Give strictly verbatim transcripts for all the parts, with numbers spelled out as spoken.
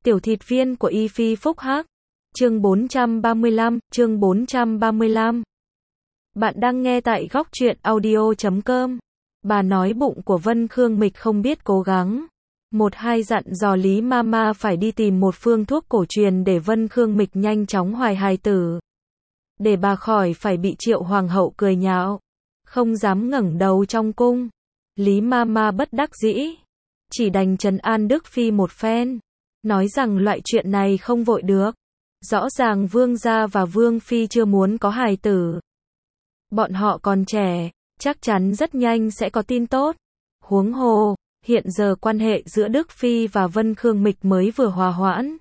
Tiểu thịt viên của Y Phi Phúc Hắc. Chương bốn trăm ba mươi lăm, chương bốn trăm ba mươi lăm. Bạn đang nghe tại góc truyện audio chấm com. Bà nói bụng của Vân Khương Mịch không biết cố gắng. Một hai dặn dò Lý Mama phải đi tìm một phương thuốc cổ truyền để Vân Khương Mịch nhanh chóng hoài hài tử. Để bà khỏi phải bị Triệu Hoàng hậu cười nhạo. Không dám ngẩng đầu trong cung. Lý Mama bất đắc dĩ. Chỉ đành trấn an Đức Phi một phen. Nói rằng loại chuyện này không vội được. Rõ ràng Vương gia và Vương Phi chưa muốn có hài tử. Bọn họ còn trẻ, chắc chắn rất nhanh sẽ có tin tốt. Huống hồ, hiện giờ quan hệ giữa Đức Phi và Vân Khương Mịch mới vừa hòa hoãn.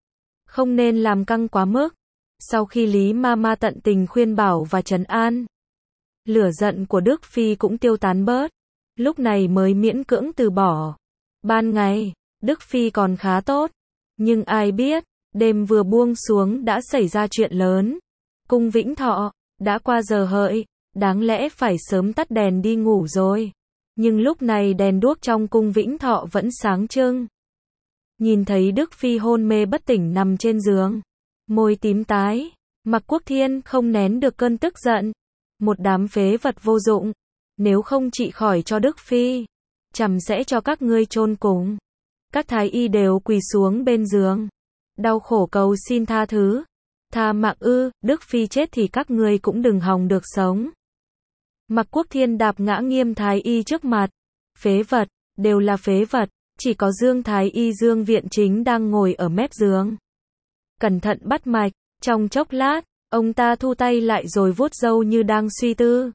Không nên làm căng quá mức. Sau khi Lý Mama tận tình khuyên bảo và trấn an, lửa giận của Đức Phi cũng tiêu tán bớt. Lúc này mới miễn cưỡng từ bỏ. Ban ngày, Đức Phi còn khá tốt. Nhưng ai biết, đêm vừa buông xuống đã xảy ra chuyện lớn. Cung Vĩnh Thọ, đã qua giờ hợi, đáng lẽ phải sớm tắt đèn đi ngủ rồi. Nhưng lúc này đèn đuốc trong cung Vĩnh Thọ vẫn sáng trưng. Nhìn thấy Đức Phi hôn mê bất tỉnh nằm trên giường, môi tím tái, Mạc Quốc Thiên không nén được cơn tức giận. Một đám phế vật vô dụng, nếu không trị khỏi cho Đức Phi, chằm sẽ cho các ngươi chôn cùng. Các thái y đều quỳ xuống bên giường, đau khổ cầu xin tha thứ. Tha mạng ư, Đức Phi chết thì các ngươi cũng đừng hòng được sống. Mạc Quốc Thiên đạp ngã nghiêm thái y trước mặt. Phế vật, đều là phế vật, chỉ có Dương thái y Dương Viện Chính đang ngồi ở mép giường. Cẩn thận bắt mạch, trong chốc lát, ông ta thu tay lại rồi vuốt râu như đang suy tư.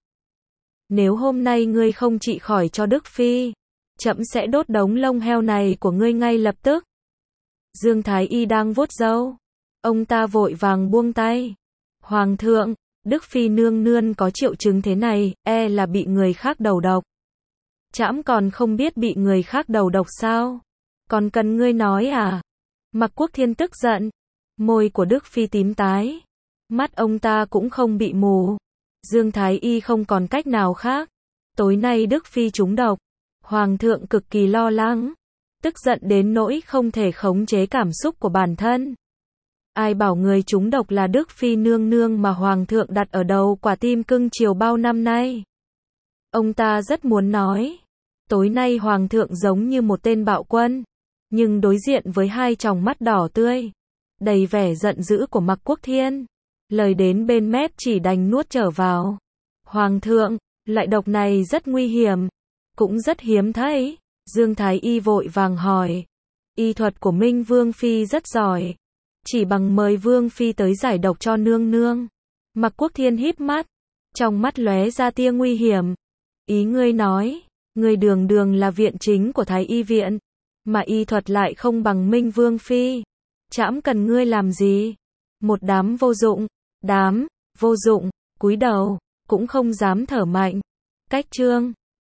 Nếu hôm nay ngươi không trị khỏi cho Đức Phi, trẫm sẽ đốt đống lông heo này của ngươi ngay lập tức. Dương thái y đang vuốt râu, ông ta vội vàng buông tay. Hoàng thượng, Đức Phi nương nương có triệu chứng thế này, e là bị người khác đầu độc. Trẫm còn không biết bị người khác đầu độc sao? Còn cần ngươi nói à? Mạc Quốc Thiên tức giận. Môi của Đức Phi tím tái. Mắt ông ta cũng không bị mù. Dương thái y không còn cách nào khác. Tối nay Đức Phi trúng độc. Hoàng thượng cực kỳ lo lắng. Tức giận đến nỗi không thể khống chế cảm xúc của bản thân. Ai bảo người trúng độc là Đức Phi nương nương mà Hoàng thượng đặt ở đầu quả tim cưng chiều bao năm nay. Ông ta rất muốn nói. Tối nay Hoàng thượng giống như một tên bạo quân. Nhưng đối diện với hai tròng mắt đỏ tươi, đầy vẻ giận dữ của Mạc Quốc Thiên. Lời đến bên mép chỉ đành nuốt trở vào. Hoàng thượng, loại độc này rất nguy hiểm. Cũng rất hiếm thấy. Dương thái y vội vàng hỏi. Y thuật của Minh Vương Phi rất giỏi. Chỉ bằng mời Vương Phi tới giải độc cho nương nương. Mạc Quốc Thiên híp mắt. Trong mắt lóe ra tia nguy hiểm. Ý ngươi nói, ngươi đường đường là viện chính của Thái y viện, mà y thuật lại không bằng Minh Vương Phi. Trẫm cần ngươi làm gì? Một đám vô dụng, đám, vô dụng, cúi đầu, cũng không dám thở mạnh. Cách chương.